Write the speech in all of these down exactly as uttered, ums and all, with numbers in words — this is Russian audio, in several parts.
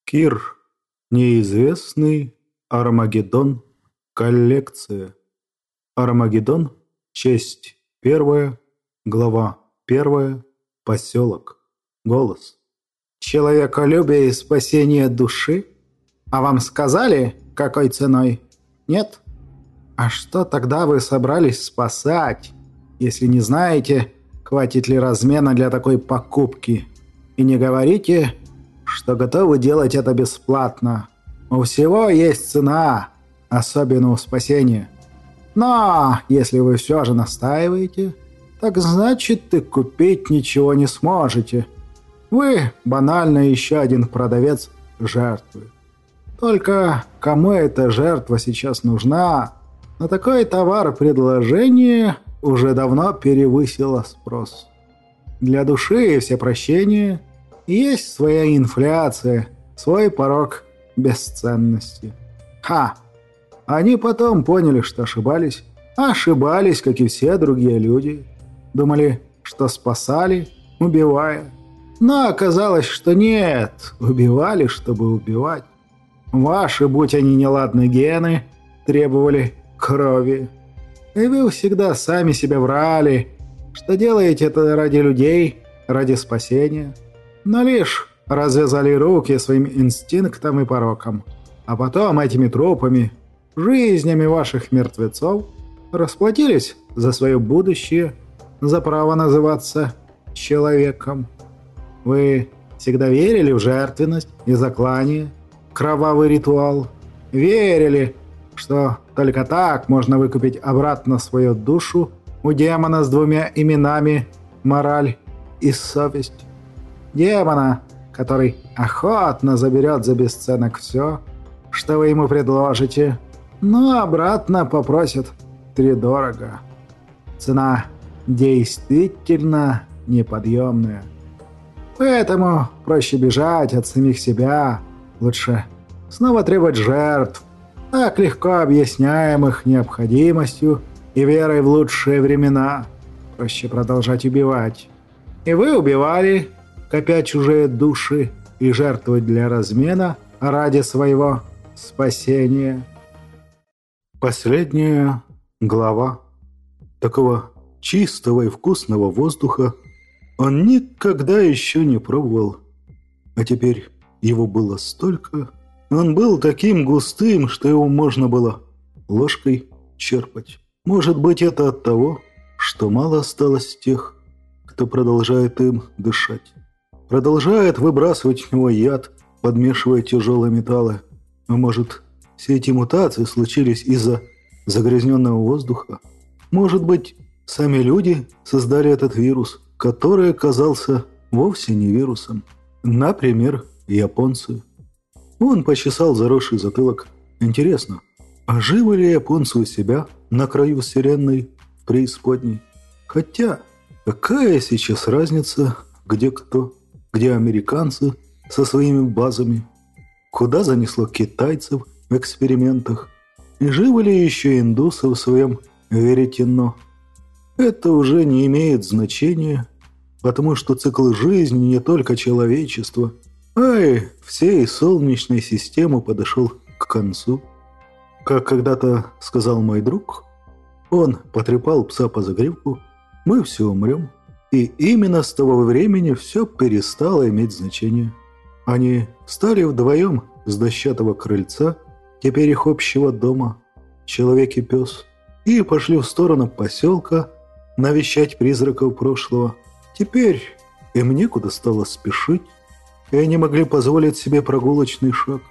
Кир. Неизвестный Армагеддон. Коллекция. Армагеддон. Часть первая. Глава первая. Поселок. Голос. Человеколюбие и спасение души? А вам сказали, какой ценой? Нет? А что тогда вы собрались спасать, если не знаете, хватит ли размена для такой покупки? И не говорите, что готовы делать это бесплатно. У всего есть цена, особенно у спасения. Но если вы все же настаиваете, так значит и купить ничего не сможете. Вы банально еще один продавец жертвы. Только кому эта жертва сейчас нужна? На такой товар предложение уже давно перевысило спрос. Для души все прощения есть своя инфляция, свой порог бесценности. Ха! Они потом поняли, что ошибались. Ошибались, как и все другие люди. Думали, что спасали, убивая. Но оказалось, что нет. Убивали, чтобы убивать. Ваши, будь они неладны, гены требовали крови. И вы всегда сами себе врали, что делаете это ради людей, ради спасения. Но лишь развязали руки своим инстинктам и порокам. А потом этими трупами, жизнями ваших мертвецов, расплатились за свое будущее, за право называться человеком. Вы всегда верили в жертвенность и заклание, кровавый ритуал. Верили, что только так можно выкупить обратно свою душу у демона с двумя именами – мораль и совесть. Демона, который охотно заберет за бесценок все, что вы ему предложите, но обратно попросит втридорого. Цена действительно неподъемная. Поэтому проще бежать от самих себя, лучше снова требовать жертв, так легко объясняемых необходимостью и верой в лучшие времена. Проще продолжать убивать. И вы убивали, копя чужие души и жертвовать для размена ради своего спасения. Последняя глава. Такого чистого и вкусного воздуха он никогда еще не пробовал. А теперь его было столько. Он был таким густым, что его можно было ложкой черпать. Может быть, это от того, что мало осталось тех, кто продолжает им дышать. Продолжает выбрасывать в него яд, подмешивая тяжелые металлы. А может, все эти мутации случились из-за загрязненного воздуха? Может быть, сами люди создали этот вирус, который оказался вовсе не вирусом? Например, японцы. Он почесал заросший затылок. Интересно, а живы ли японцы у себя на краю вселенной в преисподней? Хотя, какая сейчас разница, где кто? Где американцы со своими базами? Куда занесло китайцев в экспериментах? И живы ли еще индусы в своем веретено? Это уже не имеет значения, потому что цикл жизни не только человечества, а и всей Солнечной системы подошел к концу. Как когда-то сказал мой друг, он потрепал пса по загривку, мы все умрем. И именно с того времени все перестало иметь значение. Они встали вдвоем с дощатого крыльца, теперь их общего дома, человек и пес, и пошли в сторону поселка навещать призраков прошлого. Теперь им некуда стало спешить, и они могли позволить себе прогулочный шаг.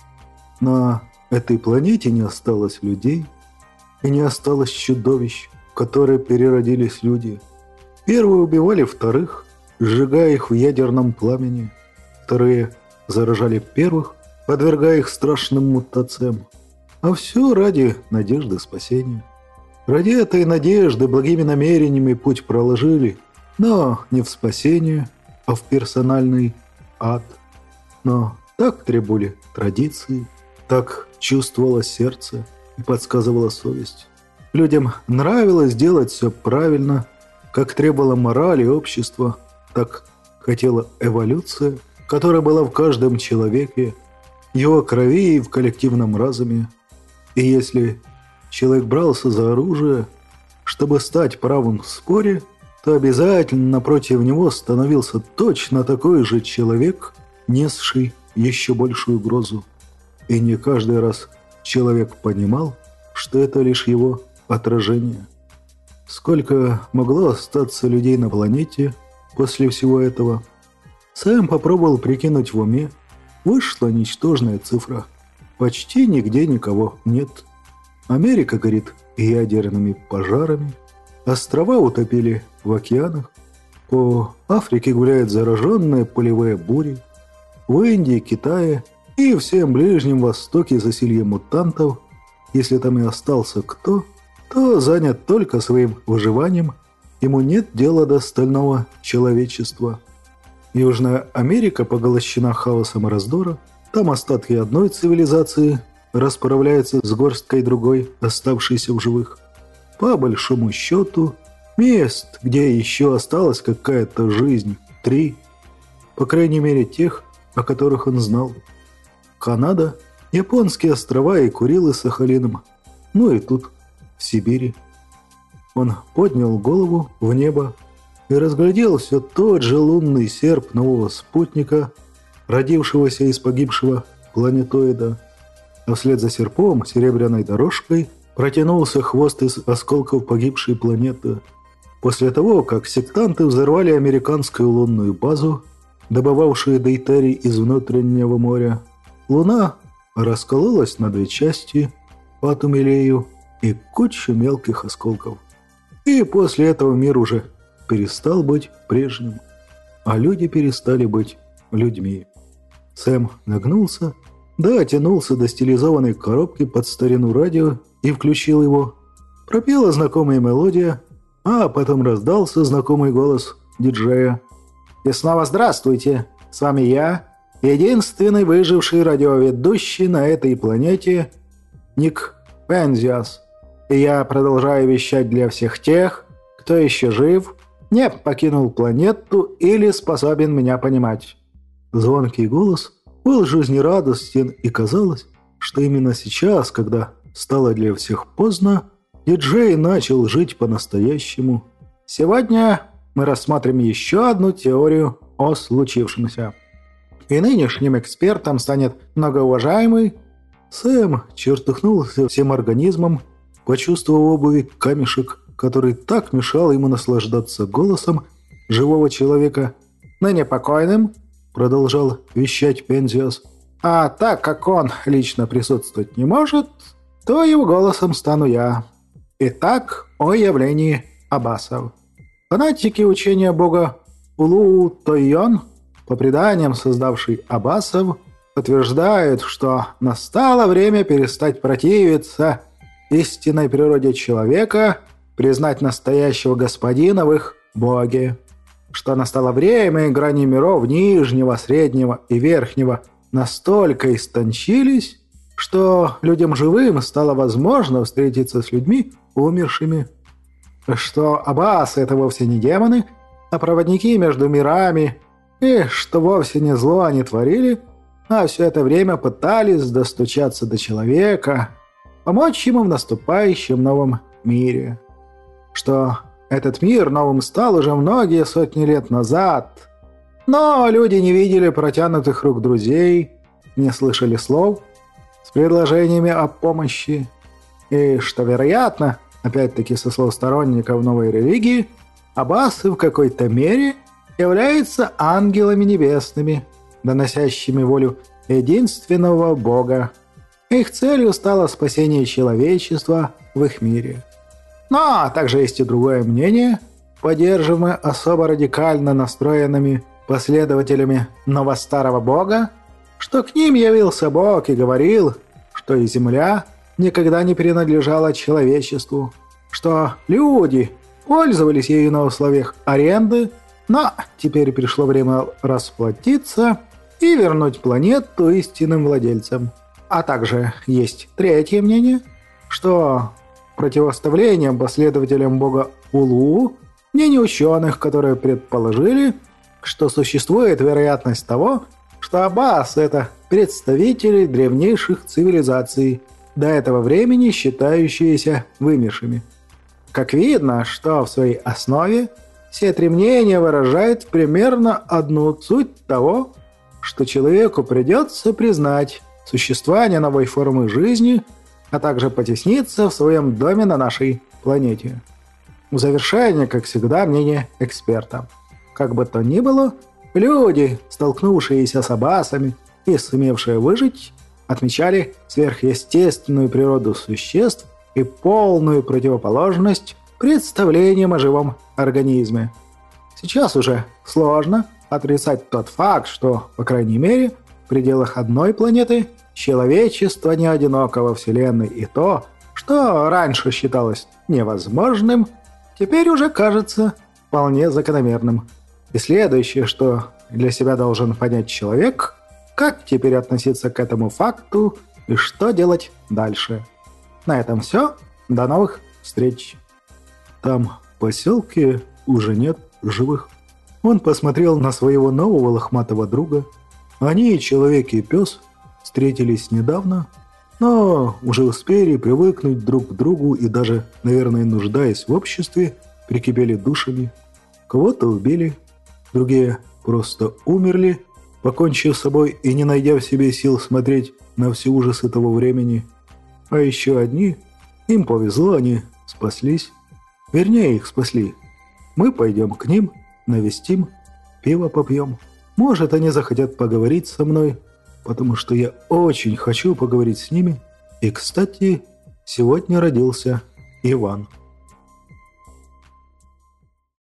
На этой планете не осталось людей, и не осталось чудовищ, в которые переродились люди. Первые убивали вторых, сжигая их в ядерном пламени. Вторые заражали первых, подвергая их страшным мутациям. А все ради надежды спасения. Ради этой надежды благими намерениями путь проложили, но не в спасение, а в персональный ад. Но так требовали традиции, так чувствовало сердце и подсказывала совесть. Людям нравилось делать все правильно, как требовала мораль и общество, так хотела эволюция, которая была в каждом человеке его крови в коллективном разуме. И если человек брался за оружие, чтобы стать правым в споре, то обязательно напротив него становился точно такой же человек, несший еще большую угрозу. И не каждый раз человек понимал, что это лишь его отражение. Сколько могло остаться людей на планете после всего этого? Сэм попробовал прикинуть в уме. Вышла ничтожная цифра. Почти нигде никого нет. Америка горит ядерными пожарами. Острова утопили в океанах. По Африке гуляют зараженные полевые бури. В Индии, Китае и всем Ближнем Востоке засилье мутантов. Если там и остался кто, то занят только своим выживанием. Ему нет дела до остального человечества. Южная Америка поглощена хаосом и раздора. Там остатки одной цивилизации расправляются с горсткой другой, оставшейся в живых. По большому счету, мест, где еще осталась какая-то жизнь, три. По крайней мере, тех, о которых он знал. Канада, японские острова и Курилы с Сахалином. Ну и тут, в Сибири. Он поднял голову в небо и разглядел все тот же лунный серп нового спутника, родившегося из погибшего планетоида. А вслед за серпом, серебряной дорожкой, протянулся хвост из осколков погибшей планеты. После того, как сектанты взорвали американскую лунную базу, добывавшую дейтерий из внутреннего моря, Луна раскололась на две части, атом Илею и кучу мелких осколков. И после этого мир уже перестал быть прежним, а люди перестали быть людьми. Сэм нагнулся, дотянулся до стилизованной коробки под старину радио и включил его. Пропела знакомая мелодия, а потом раздался знакомый голос диджея. «И снова здравствуйте! С вами я, единственный выживший радиоведущий на этой планете, Ник Пензиас. И я продолжаю вещать для всех тех, кто еще жив, не покинул планету или способен меня понимать». Звонкий голос был жизнерадостен, и казалось, что именно сейчас, когда стало для всех поздно, диджей начал жить по-настоящему. Сегодня мы рассмотрим еще одну теорию о случившемся. И нынешним экспертом станет многоуважаемый... Сэм чертыхнулся всем организмом, почувствовав в обуви камешек, который так мешал ему наслаждаться голосом живого человека. «Ныне покойным», — продолжал вещать Пензиас, «а так как он лично присутствовать не может, то его голосом стану я. Итак, о явлении аббасов. Фанатики учения бога Улу-Тойон, по преданиям создавший аббасов, утверждают, что настало время перестать противиться истинной природе человека, признать настоящего господина в их боге, что настало время, и грани миров нижнего, среднего и верхнего настолько истончились, что людям живым стало возможно встретиться с людьми умершими, что аббасы — это вовсе не демоны, а проводники между мирами, и что вовсе не зло они творили, а все это время пытались достучаться до человека, помочь ему в наступающем новом мире. Что этот мир новым стал уже многие сотни лет назад, но люди не видели протянутых рук друзей, не слышали слов с предложениями о помощи, и что, вероятно, опять-таки со слов сторонников новой религии, аббасы в какой-то мере являются ангелами небесными, доносящими волю единственного Бога. Их целью стало спасение человечества в их мире. Но также есть и другое мнение, поддерживаемое особо радикально настроенными последователями новостарого Бога, что к ним явился Бог и говорил, что и земля никогда не принадлежала человечеству, что люди пользовались ею на условиях аренды, но теперь пришло время расплатиться и вернуть планету истинным владельцам. А также есть третье мнение, что противоставлением последователям бога Улу мнение ученых, которые предположили, что существует вероятность того, что аббас — это представители древнейших цивилизаций, до этого времени считающиеся вымершими. Как видно, что в своей основе все три мнения выражают примерно одну суть того, что человеку придется признать существование новой формы жизни, а также потесниться в своем доме на нашей планете. В завершение, как всегда, мнение эксперта. Как бы то ни было, люди, столкнувшиеся с абасами и сумевшие выжить, отмечали сверхъестественную природу существ и полную противоположность представлениям о живом организме. Сейчас уже сложно отрицать тот факт, что, по крайней мере, в пределах одной планеты человечество не одиноко во Вселенной, и то, что раньше считалось невозможным, теперь уже кажется вполне закономерным. И следующее, что для себя должен понять человек, как теперь относиться к этому факту и что делать дальше. На этом все. До новых встреч. Там, в поселке, уже нет живых. Он посмотрел на своего нового лохматого друга. Они, человек и пес, встретились недавно, но уже успели привыкнуть друг к другу и даже, наверное, нуждаясь в обществе, прикипели душами. Кого-то убили, другие просто умерли, покончив с собой и не найдя в себе сил смотреть на все ужасы того времени. А еще одни, им повезло, они спаслись. Вернее, их спасли. Мы пойдем к ним, навестим, пиво попьем. Может, они захотят поговорить со мной, потому что я очень хочу поговорить с ними. И, кстати, сегодня родился Иван.